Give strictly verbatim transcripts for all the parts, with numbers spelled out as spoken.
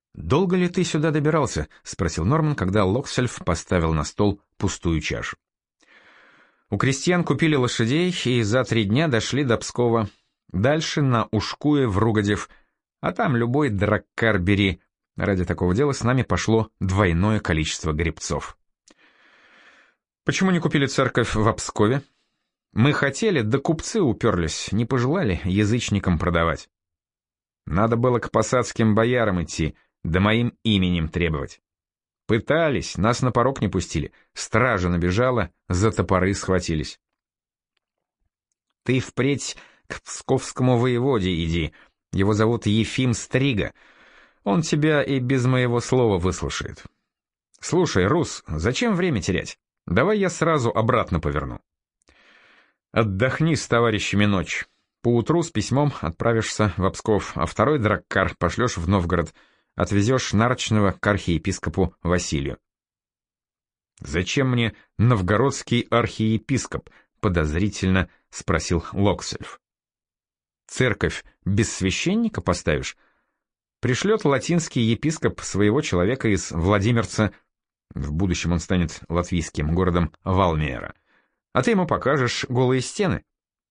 «Долго ли ты сюда добирался?» — спросил Норман, когда Локсельф поставил на стол пустую чашу. «У крестьян купили лошадей и за три дня дошли до Пскова. Дальше на Ушкуе в Ругодев, а там любой драккар бери. Ради такого дела с нами пошло двойное количество гребцов». «Почему не купили церковь в Пскове?» «Мы хотели, да купцы уперлись, не пожелали язычникам продавать». «Надо было к посадским боярам идти, да моим именем требовать». «Пытались, нас на порог не пустили, стража набежала, за топоры схватились». «Ты впредь к псковскому воеводе иди, его зовут Ефим Стрига, он тебя и без моего слова выслушает». «Слушай, Рус, зачем время терять? Давай я сразу обратно поверну». «Отдохни с товарищами ночь. Поутру с письмом отправишься в Псков, а второй драккар пошлешь в Новгород, отвезешь нарочного к архиепископу Василию». «Зачем мне новгородский архиепископ?» — подозрительно спросил Локсельф. «Церковь без священника поставишь? Пришлет латинский епископ своего человека из Владимирца, в будущем он станет латвийским городом Валмиера, а ты ему покажешь голые стены».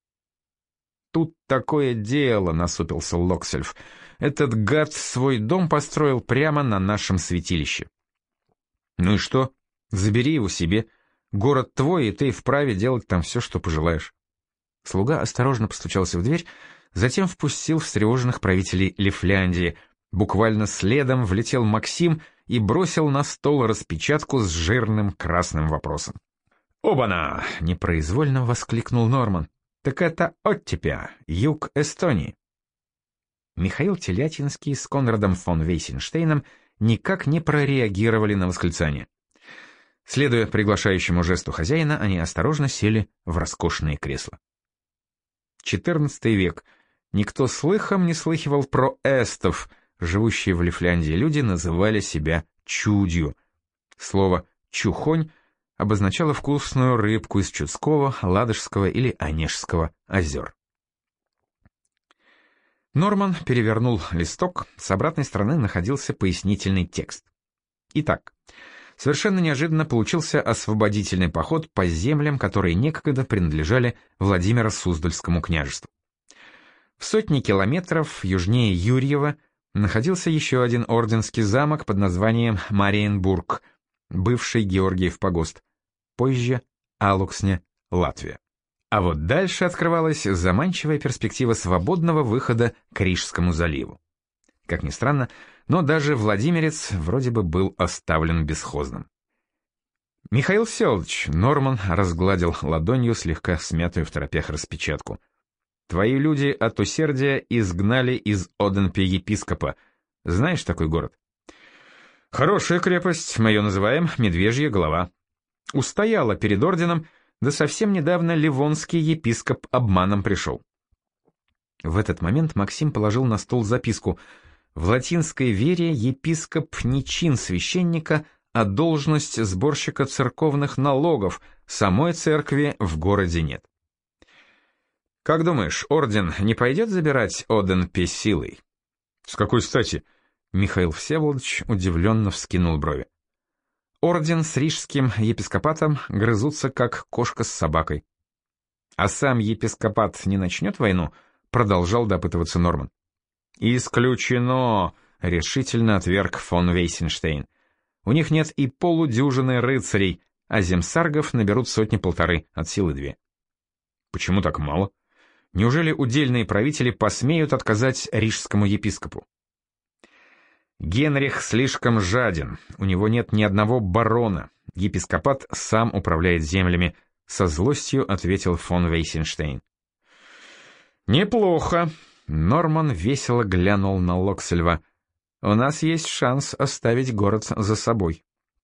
«Тут такое дело», — насупился Локсельф. «Этот гад свой дом построил прямо на нашем святилище». «Ну и что? Забери его себе. Город твой, и ты вправе делать там все, что пожелаешь». Слуга осторожно постучался в дверь, затем впустил встревоженных правителей Лифляндии. Буквально следом влетел Максим и бросил на стол распечатку с жирным красным вопросом. «Оба-на!» — непроизвольно воскликнул Норман. «Так это оттепя, юг Эстонии». Михаил Телятинский с Конрадом фон Вейсенштейном никак не прореагировали на восклицание. Следуя приглашающему жесту хозяина, они осторожно сели в роскошные кресла. четырнадцатый век. Никто слыхом не слыхивал про эстов. Живущие в Лифляндии люди называли себя чудью. Слово «чухонь» обозначало вкусную рыбку из Чудского, Ладожского или Онежского озер. Норман перевернул листок, с обратной стороны находился пояснительный текст. Итак, совершенно неожиданно получился освободительный поход по землям, которые некогда принадлежали Владимиро-Суздальскому княжеству. В сотни километров южнее Юрьева находился еще один орденский замок под названием Мариенбург, бывший Георгиев погост, позже Алуксня, Латвия. А вот дальше открывалась заманчивая перспектива свободного выхода к Рижскому заливу. Как ни странно, но даже Владимирец вроде бы был оставлен бесхозным. «Михаил Всеволодович», — Норман разгладил ладонью слегка смятую в торопях распечатку, «твои люди от усердия изгнали из Оденпе епископа. Знаешь такой город?» «Хорошая крепость, мы ее называем Медвежья голова. Устояла перед орденом, да совсем недавно ливонский епископ обманом пришел». В этот момент Максим положил на стол записку. В латинской вере епископ не чин священника, а должность сборщика церковных налогов, самой церкви в городе нет. «Как думаешь, орден не пойдет забирать Оденпе силой?» «С какой стати?» Михаил Всеволодович удивленно вскинул брови. «Орден с рижским епископатом грызутся, как кошка с собакой». «А сам епископат не начнет войну?» — продолжал допытываться Норман. «Исключено!» — решительно отверг фон Вейсенштейн. «У них нет и полудюжины рыцарей, а земсаргов наберут сотни-полторы, от силы две». «Почему так мало? Неужели удельные правители посмеют отказать рижскому епископу?» «Генрих слишком жаден, у него нет ни одного барона, епископат сам управляет землями», — со злостью ответил фон Вейсенштейн. «Неплохо», — Норман весело глянул на Локсельва. «У нас есть шанс оставить город за собой».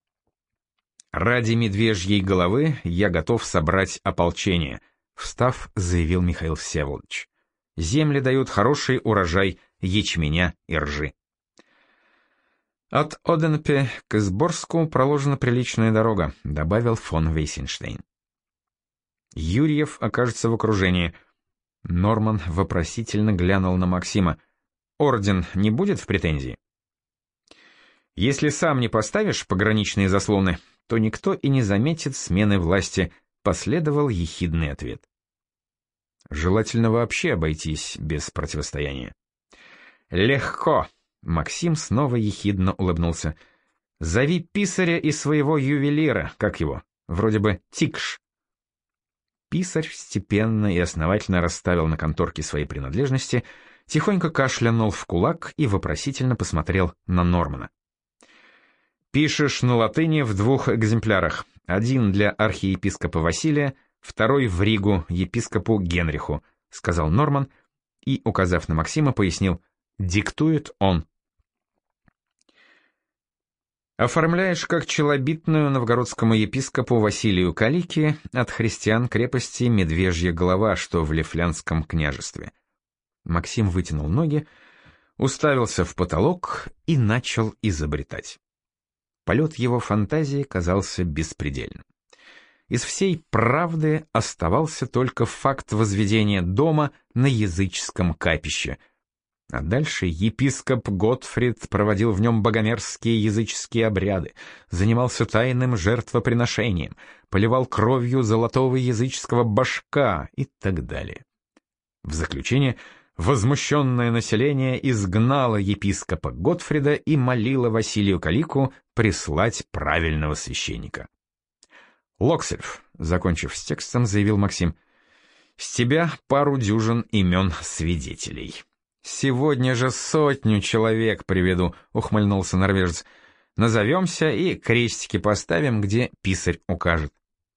«Ради медвежьей головы я готов собрать ополчение», — встав, заявил Михаил Всеволодович. «Земли дают хороший урожай ячменя и ржи». «От Оденпе к Изборску проложена приличная дорога», — добавил фон Вейсенштейн. «Юрьев окажется в окружении». Норман вопросительно глянул на Максима. «Орден не будет в претензии?» Если сам не поставишь пограничные заслоны, то никто и не заметит смены власти, последовал ехидный ответ. Желательно вообще обойтись без противостояния. Легко. Максим снова ехидно улыбнулся. Зови писаря и своего ювелира, как его, вроде бы Тикш. Писарь степенно и основательно расставил на конторке свои принадлежности, тихонько кашлянул в кулак и вопросительно посмотрел на Нормана. «Пишешь на латыни в двух экземплярах. Один для архиепископа Василия, второй в Ригу епископу Генриху», — сказал Норман и, указав на Максима, пояснил: «Диктует он». «Оформляешь как челобитную новгородскому епископу Василию Калике от христиан крепости Медвежья Голова, что в Лифлянском княжестве». Максим вытянул ноги, уставился в потолок и начал изобретать. Полет его фантазии казался беспредельным. Из всей правды оставался только факт возведения дома на языческом капище. А дальше епископ Готфрид проводил в нем богомерзкие языческие обряды, занимался тайным жертвоприношением, поливал кровью золотого языческого башка и так далее. В заключение возмущенное население изгнало епископа Готфрида и молило Василию Калику прислать правильного священника. «Локсельф», закончив с текстом, заявил Максим, — «с тебя пару дюжин имен свидетелей». «Сегодня же сотню человек приведу», — ухмыльнулся норвежец. «Назовемся и крестики поставим, где писарь укажет».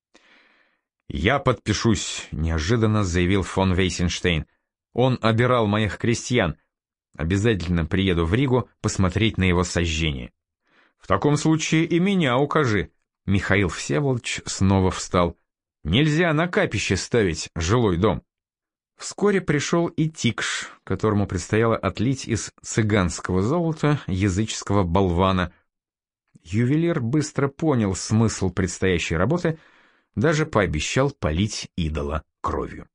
«Я подпишусь», — неожиданно заявил фон Вейсенштейн. «Он обирал моих крестьян. Обязательно приеду в Ригу посмотреть на его сожжение». «В таком случае и меня укажи». Михаил Всеволодович снова встал. «Нельзя на капище ставить жилой дом». Вскоре пришел и Тикш, которому предстояло отлить из цыганского золота языческого болвана. Ювелир быстро понял смысл предстоящей работы, даже пообещал полить идола кровью.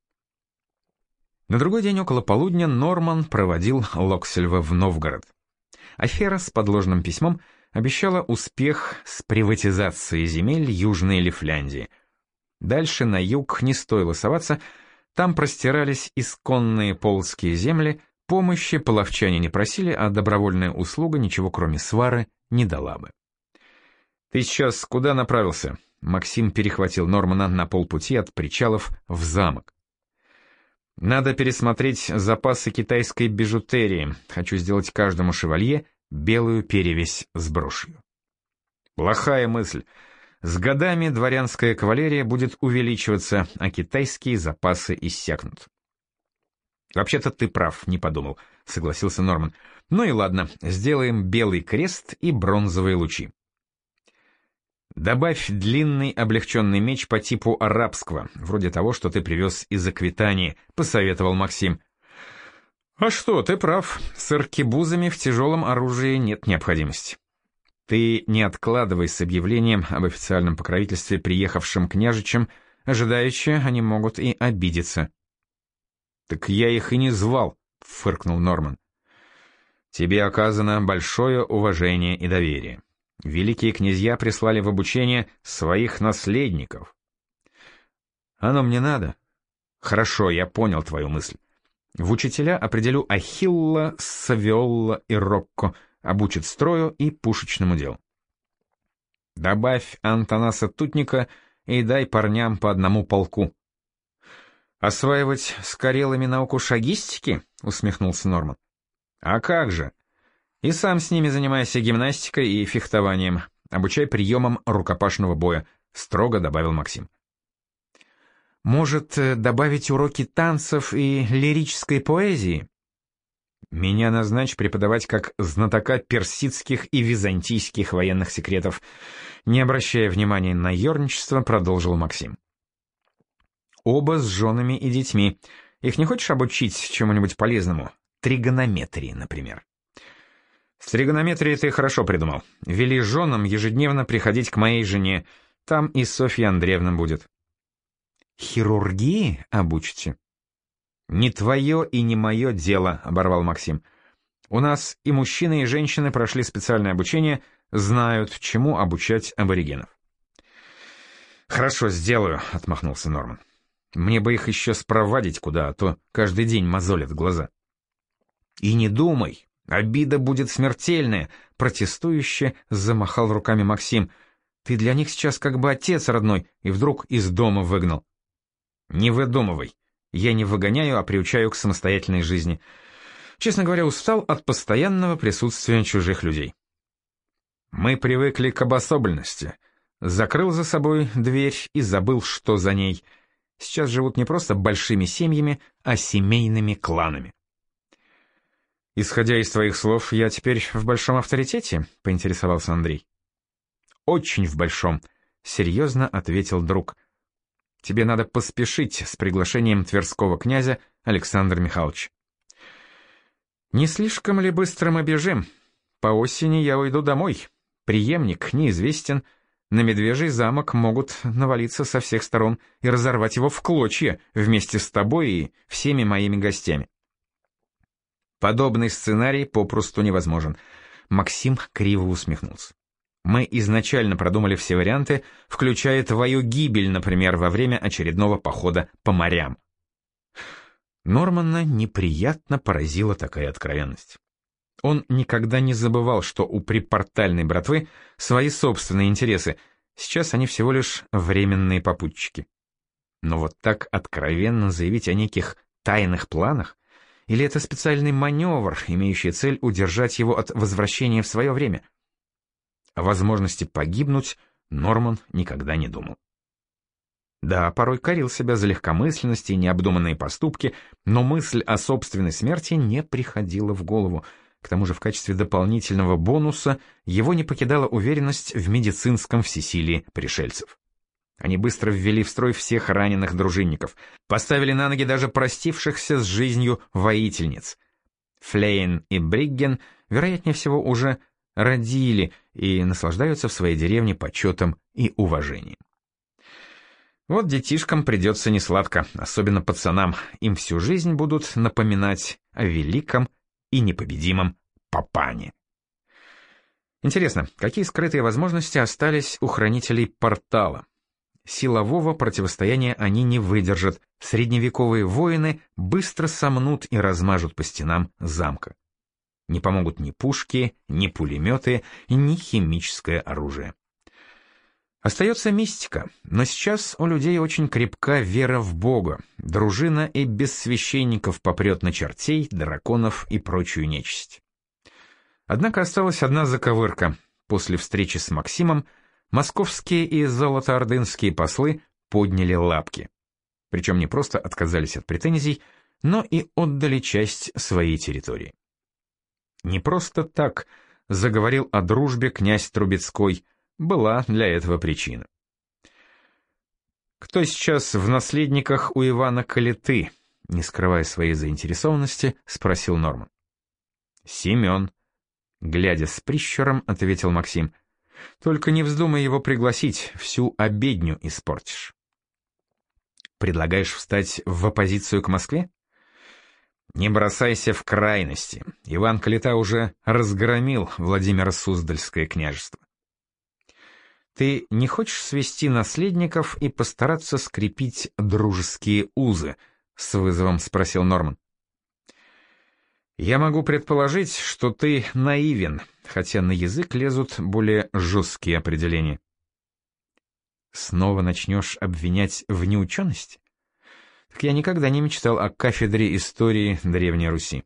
На другой день около полудня Норман проводил Локсельва в Новгород. Афера с подложным письмом обещала успех с приватизацией земель Южной Лифляндии. Дальше на юг не стоило соваться, там простирались исконные полоцкие земли, помощи половчане не просили, а добровольная услуга ничего кроме свары не дала бы. «Ты сейчас куда направился?» Максим перехватил Нормана на полпути от причалов в замок. «Надо пересмотреть запасы китайской бижутерии. Хочу сделать каждому шевалье белую перевесь с брошью». «Плохая мысль. С годами дворянская кавалерия будет увеличиваться, а китайские запасы иссякнут». «Вообще-то ты прав, не подумал», — согласился Норман. «Ну и ладно, сделаем белый крест и бронзовые лучи». «Добавь длинный облегченный меч по типу арабского, вроде того, что ты привез из Аквитании», — посоветовал Максим. «А что, ты прав, с аркебузами в тяжелом оружии нет необходимости». «Ты не откладывай с объявлением об официальном покровительстве приехавшим княжичам, ожидаючи они могут и обидеться». «Так я их и не звал», — фыркнул Норман. «Тебе оказано большое уважение и доверие. Великие князья прислали в обучение своих наследников». «Оно мне надо?» «Хорошо, я понял твою мысль. В учителя определю Ахилла, Савиолла и Рокко, обучит строю и пушечному делу. Добавь Антонаса Тутника и дай парням по одному полку». «Осваивать с карелами науку шагистики?» — усмехнулся Норман. «А как же? И сам с ними занимайся гимнастикой и фехтованием, обучай приемам рукопашного боя», — строго добавил Максим. «Может, добавить уроки танцев и лирической поэзии?» «Меня назначь преподавать как знатока персидских и византийских военных секретов», — не обращая внимания на ерничество, продолжил Максим. «Оба с женами и детьми. Их не хочешь обучить чему-нибудь полезному? Тригонометрии, например». «С тригонометрией ты хорошо придумал. Вели женам ежедневно приходить к моей жене. Там и Софья Андреевна будет». «Хирургии обучите?» «Не твое и не мое дело», — оборвал Максим. «У нас и мужчины, и женщины прошли специальное обучение, знают, чему обучать аборигенов. «Хорошо, сделаю», — отмахнулся Норман. «Мне бы их еще спровадить куда, а то каждый день мозолят глаза». «И не думай, обида будет смертельная», — протестующе замахал руками Максим. «Ты для них сейчас как бы отец родной, и вдруг из дома выгнал». «Не выдумывай. Я не выгоняю, а приучаю к самостоятельной жизни. Честно говоря, устал от постоянного присутствия чужих людей». «Мы привыкли к обособленности». Закрыл за собой дверь и забыл, что за ней. Сейчас живут не просто большими семьями, а семейными кланами. «Исходя из твоих слов, я теперь в большом авторитете?» — поинтересовался Андрей. «Очень в большом», — серьезно ответил друг. «Тебе надо поспешить с приглашением тверского князя Александра Михайловича». «Не слишком ли быстро мы бежим? По осени я уйду домой. Преемник неизвестен. На Медвежий замок могут навалиться со всех сторон и разорвать его в клочья вместе с тобой и всеми моими гостями». Подобный сценарий попросту невозможен. Максим криво усмехнулся. «Мы изначально продумали все варианты, включая твою гибель, например, во время очередного похода по морям». Нормана неприятно поразила такая откровенность. Он никогда не забывал, что у припортальной братвы свои собственные интересы, сейчас они всего лишь временные попутчики. Но вот так откровенно заявить о неких тайных планах, или это специальный маневр, имеющий цель удержать его от возвращения в свое время? О возможности погибнуть Норман никогда не думал. Да, порой корил себя за легкомысленность и необдуманные поступки, но мысль о собственной смерти не приходила в голову. К тому же в качестве дополнительного бонуса его не покидала уверенность в медицинском всесилии пришельцев. Они быстро ввели в строй всех раненых дружинников, поставили на ноги даже простившихся с жизнью воительниц. Флейн и Бригген, вероятнее всего, уже родили и наслаждаются в своей деревне почетом и уважением. Вот детишкам придется несладко, особенно пацанам, им всю жизнь будут напоминать о великом и непобедимом Папане. Интересно, какие скрытые возможности остались у хранителей портала? Силового противостояния они не выдержат, средневековые воины быстро сомнут и размажут по стенам замка. Не помогут ни пушки, ни пулеметы, ни химическое оружие. Остается мистика, но сейчас у людей очень крепка вера в Бога, дружина и без священников попрет на чертей, драконов и прочую нечисть. Однако осталась одна заковырка. После встречи с Максимом московские и золотоордынские послы подняли лапки. Причем не просто отказались от претензий, но и отдали часть своей территории. Не просто так заговорил о дружбе князь Трубецкой, была для этого причина. «Кто сейчас в наследниках у Ивана Калиты?» — не скрывая своей заинтересованности, спросил Норман. «Семен», — глядя с прищуром, ответил Максим. «Только не вздумай его пригласить, всю обедню испортишь». «Предлагаешь встать в оппозицию к Москве?» «Не бросайся в крайности. Иван Калита уже разгромил Владимиро Суздальское княжество». «Ты не хочешь свести наследников и постараться скрепить дружеские узы?» — с вызовом спросил Норман. «Я могу предположить, что ты наивен, хотя на язык лезут более жесткие определения». «Снова начнешь обвинять в неучености?» «Так я никогда не мечтал о кафедре истории Древней Руси».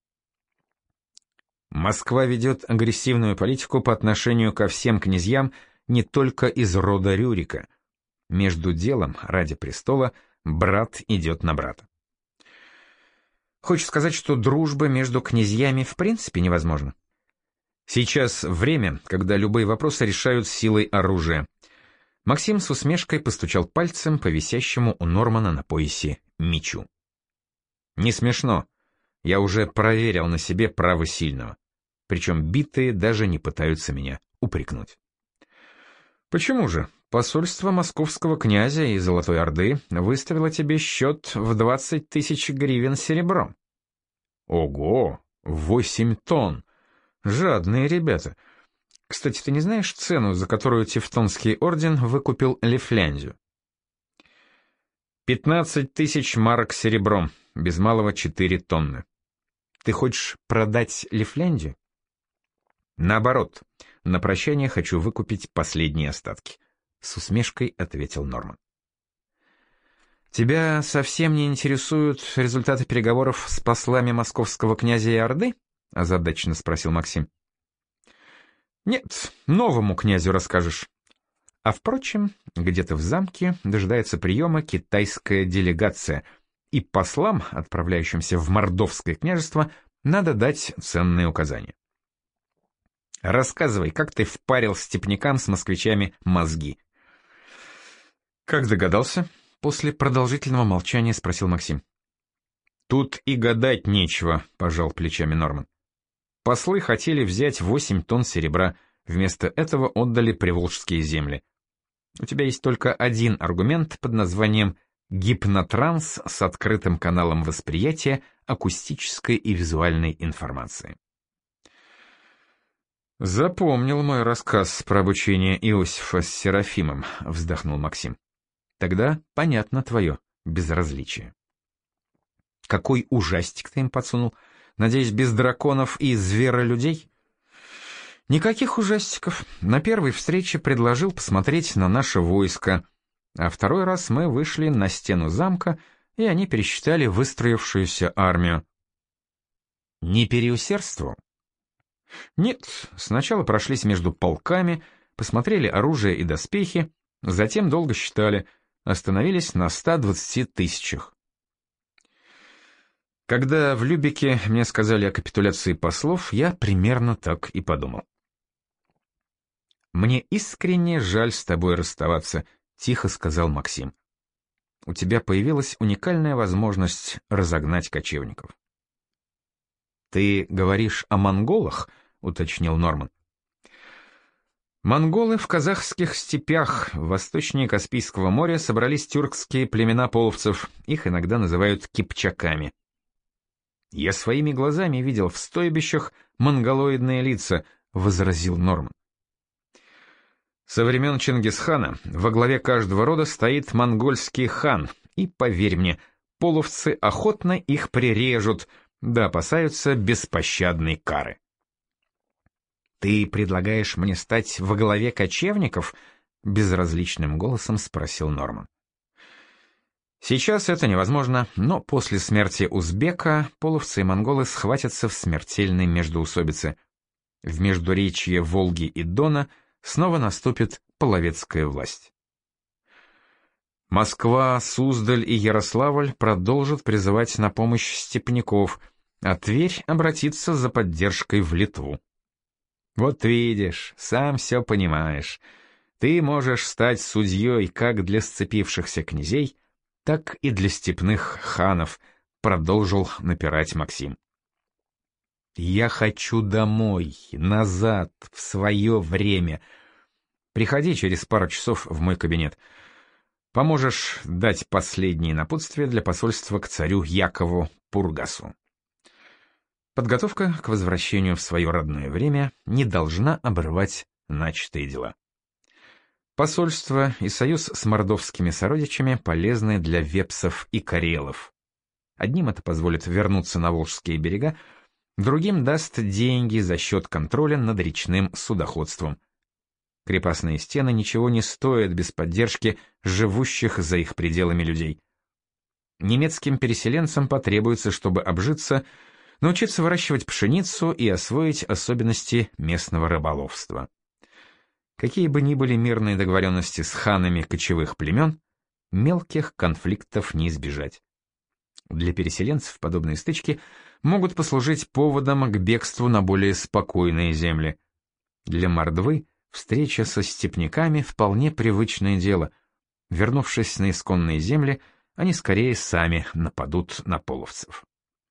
«Москва ведет агрессивную политику по отношению ко всем князьям, не только из рода Рюрика. Между делом, ради престола, брат идет на брата». «Хочешь сказать, что дружба между князьями в принципе невозможна?» «Сейчас время, когда любые вопросы решают силой оружия». Максим с усмешкой постучал пальцем по висящему у Нормана на поясе мечу. «Не смешно. Я уже проверил на себе право сильного. Причем битые даже не пытаются меня упрекнуть». «Почему же? Посольство московского князя и Золотой Орды выставило тебе счет в двадцать тысяч гривен серебром». «Ого! Восемь тонн! Жадные ребята. Кстати, ты не знаешь цену, за которую Тевтонский орден выкупил Лифляндию? Пятнадцать тысяч марок серебром, без малого четыре тонны. Ты хочешь продать Лифляндию? Наоборот, на прощание хочу выкупить последние остатки, с усмешкой ответил Норман. Тебя совсем не интересуют результаты переговоров с послами московского князя и орды? Озадаченно спросил Максим. Нет, новому князю расскажешь. А впрочем, где-то в замке дожидается приема китайская делегация, и послам, отправляющимся в Мордовское княжество, надо дать ценные указания. Рассказывай, как ты впарил степнякам с москвичами мозги. Как догадался? После продолжительного молчания спросил Максим. Тут и гадать нечего, пожал плечами Норман. Послы хотели взять восемь тонн серебра, вместо этого отдали приволжские земли. У тебя есть только один аргумент под названием «гипнотранс с открытым каналом восприятия акустической и визуальной информации». «Запомнил мой рассказ про обучение Иосифа с Серафимом», — вздохнул Максим. «Тогда понятно твое безразличие». «Какой ужастик ты им подсунул? Надеюсь, без драконов и зверолюдей?» «Никаких ужастиков. На первой встрече предложил посмотреть на наше войско, а второй раз мы вышли на стену замка, и они пересчитали выстроившуюся армию». «Не переусердствовал?» «Нет, сначала прошлись между полками, посмотрели оружие и доспехи, затем долго считали, остановились на ста двадцати тысячах». Когда в Любеке мне сказали о капитуляции послов, я примерно так и подумал. «Мне искренне жаль с тобой расставаться», — тихо сказал Максим. «У тебя появилась уникальная возможность разогнать кочевников». «Ты говоришь о монголах?» — уточнил Норман. «Монголы в казахских степях, восточнее Каспийского моря, собрались тюркские племена половцев, их иногда называют кипчаками. Я своими глазами видел в стойбищах монголоидные лица», — возразил Норман. «Со времен Чингисхана во главе каждого рода стоит монгольский хан, и, поверь мне, половцы охотно их прирежут, да опасаются беспощадной кары». «Ты предлагаешь мне стать во главе кочевников?» — безразличным голосом спросил Норман. «Сейчас это невозможно, но после смерти узбека половцы и монголы схватятся в смертельной междоусобице. В междуречье Волги и Дона снова наступит половецкая власть. Москва, Суздаль и Ярославль продолжат призывать на помощь степняков, а Тверь обратится за поддержкой в Литву. Вот видишь, сам все понимаешь. Ты можешь стать судьей как для сцепившихся князей, так и для степных ханов», — продолжил напирать Максим. «Я хочу домой, назад, в свое время. Приходи через пару часов в мой кабинет. Поможешь дать последние напутствия для посольства к царю Якову Пургасу. Подготовка к возвращению в свое родное время не должна обрывать начатые дела. Посольство и союз с мордовскими сородичами полезны для вепсов и карелов. Одним это позволит вернуться на Волжские берега, другим даст деньги за счет контроля над речным судоходством. Крепостные стены ничего не стоят без поддержки живущих за их пределами людей. Немецким переселенцам потребуется, чтобы обжиться, научиться выращивать пшеницу и освоить особенности местного рыболовства. Какие бы ни были мирные договоренности с ханами кочевых племен, мелких конфликтов не избежать. Для переселенцев подобные стычки могут послужить поводом к бегству на более спокойные земли. Для мордвы встреча со степняками вполне привычное дело. Вернувшись на исконные земли, они скорее сами нападут на половцев.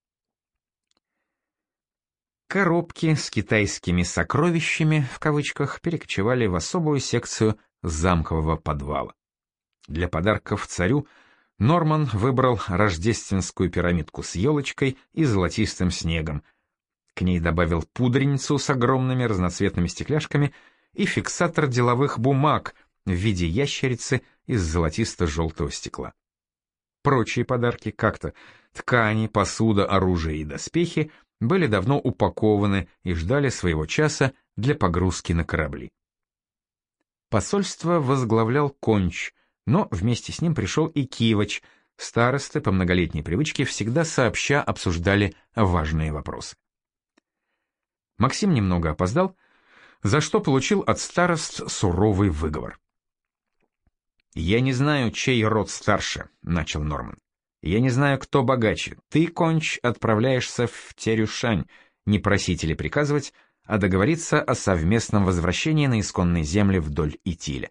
Коробки с китайскими «сокровищами» в кавычках перекочевали в особую секцию замкового подвала. Для подарков царю Норман выбрал рождественскую пирамидку с елочкой и золотистым снегом. К ней добавил пудреницу с огромными разноцветными стекляшками и фиксатор деловых бумаг в виде ящерицы из золотисто-желтого стекла. Прочие подарки, как-то ткани, посуда, оружие и доспехи, были давно упакованы и ждали своего часа для погрузки на корабли. Посольство возглавлял Конч, но вместе с ним пришел и Кивач. Старосты по многолетней привычке всегда сообща обсуждали важные вопросы. Максим немного опоздал, за что получил от старост суровый выговор. «Я не знаю, чей род старше», — начал Норман. «Я не знаю, кто богаче. Ты, Конч, отправляешься в Терюшань, не просить или приказывать, а договориться о совместном возвращении на исконные земли вдоль Итиля.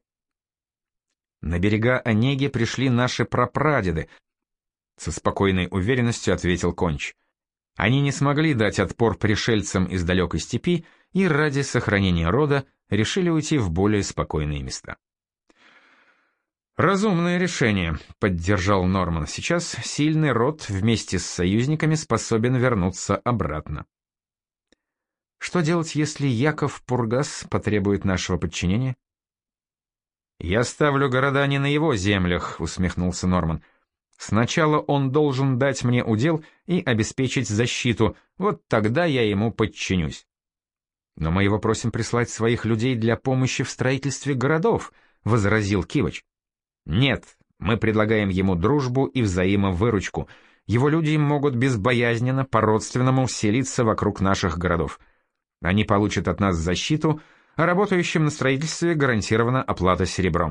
На берега Онеги пришли наши прапрадеды», — со спокойной уверенностью ответил Конч. «Они не смогли дать отпор пришельцам из далекой степи и ради сохранения рода решили уйти в более спокойные места». «Разумное решение», — поддержал Норман. «Сейчас сильный род вместе с союзниками способен вернуться обратно». «Что делать, если Яков Пургас потребует нашего подчинения?» «Я ставлю города не на его землях», — усмехнулся Норман. «Сначала он должен дать мне удел и обеспечить защиту, вот тогда я ему подчинюсь». «Но мы его просим прислать своих людей для помощи в строительстве городов», — возразил Кивач. «Нет, мы предлагаем ему дружбу и взаимовыручку. Его люди могут безбоязненно, по-родственному селиться вокруг наших городов. Они получат от нас защиту, а работающим на строительстве гарантирована оплата серебром».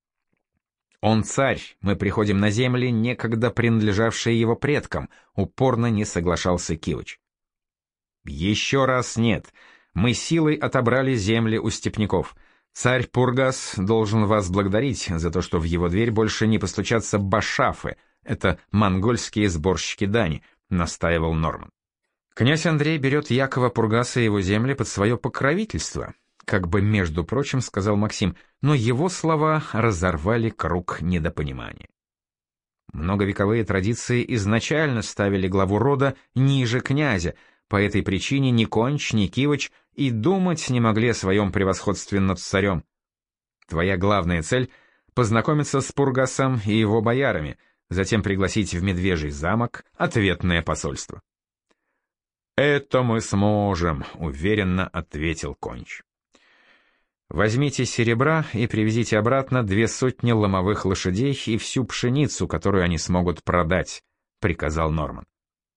«Он царь, мы приходим на земли, некогда принадлежавшие его предкам», — упорно не соглашался Кивач. «Еще раз нет. Мы силой отобрали земли у степняков. Царь Пургас должен вас благодарить за то, что в его дверь больше не постучатся башафы, это монгольские сборщики дани», — настаивал Норман. «Князь Андрей берет Якова Пургаса и его земли под свое покровительство», как бы, между прочим, сказал Максим, но его слова разорвали круг недопонимания. Многовековые традиции изначально ставили главу рода ниже князя, по этой причине ни Конч, ни Кивач и думать не могли о своем превосходстве над царем. Твоя главная цель — познакомиться с Пургасом и его боярами, затем пригласить в Медвежий замок ответное посольство. «Это мы сможем», — уверенно ответил Конч. «Возьмите серебра и привезите обратно две сотни ломовых лошадей и всю пшеницу, которую они смогут продать», — приказал Норман.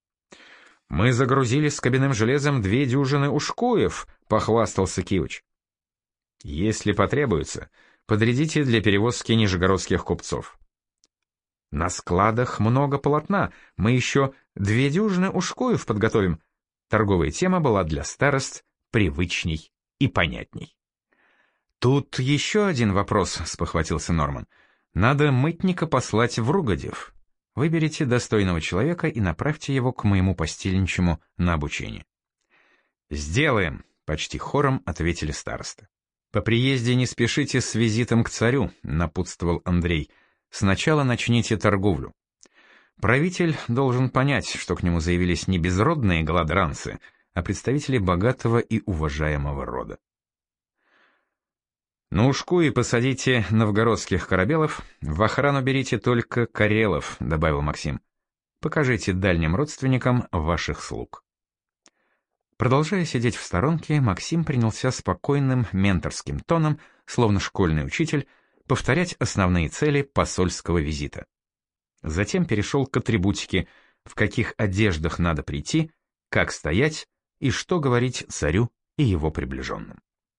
«Мы загрузили с кабинным железом две дюжины ушкуев», — похвастался Кивач. «Если потребуется, подрядите для перевозки нижегородских купцов». «На складах много полотна, мы еще две дюжины ушкуев подготовим». Торговая тема была для старост привычней и понятней. «Тут еще один вопрос», — спохватился Норман. «Надо мытника послать в Ругодев. Выберите достойного человека и направьте его к моему постельничему на обучение». «Сделаем», — почти хором ответили старосты. «По приезде не спешите с визитом к царю», — напутствовал Андрей. «Сначала начните торговлю. Правитель должен понять, что к нему заявились не безродные голодранцы, а представители богатого и уважаемого рода». «На ушкуи посадите новгородских корабелов, в охрану берите только карелов», — добавил Максим. «Покажите дальним родственникам ваших слуг». Продолжая сидеть в сторонке, Максим принялся спокойным менторским тоном, словно школьный учитель, повторять основные цели посольского визита. Затем перешел к атрибутике, в каких одеждах надо прийти, как стоять и что говорить царю и его приближенным.